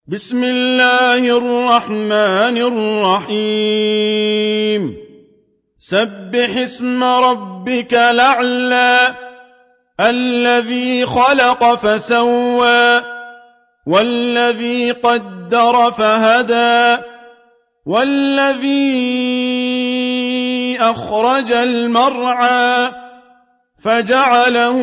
بسم الله الرحمن الرحيم سبح اسم ربك الأعلى الذي خلق فسوى والذي قدر فهدى والذي أخرج المرعى فجعله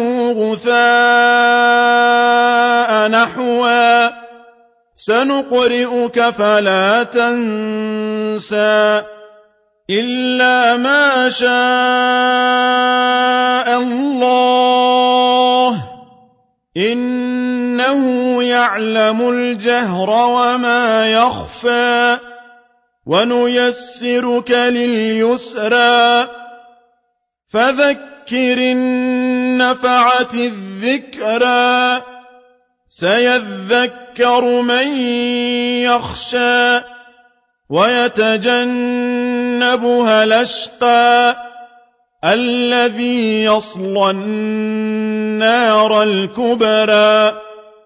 غثاء نحوا سنقرئك فلا تنسى إلا ما شاء الله إنه يعلم الجهر وما يخفى ونيسرك لليسرى فذكر النفعة الذكرى سيذكر من يخشى ويتجنبها الأشقى الذي يصلى النار الكبرى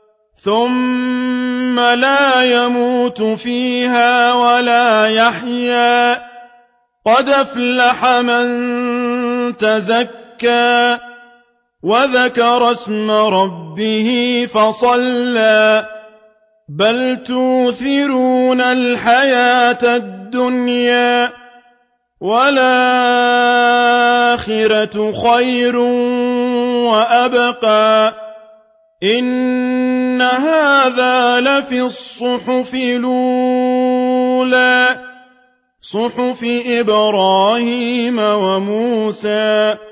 ثم لا يموت فيها ولا يحيا قد أفلح من تزكى وذكر اسم ربه فصلى بل توثرون الحياة الدنيا والآخرة خير وأبقى إن هذا لفي الصحف الأولى صحف إبراهيم وموسى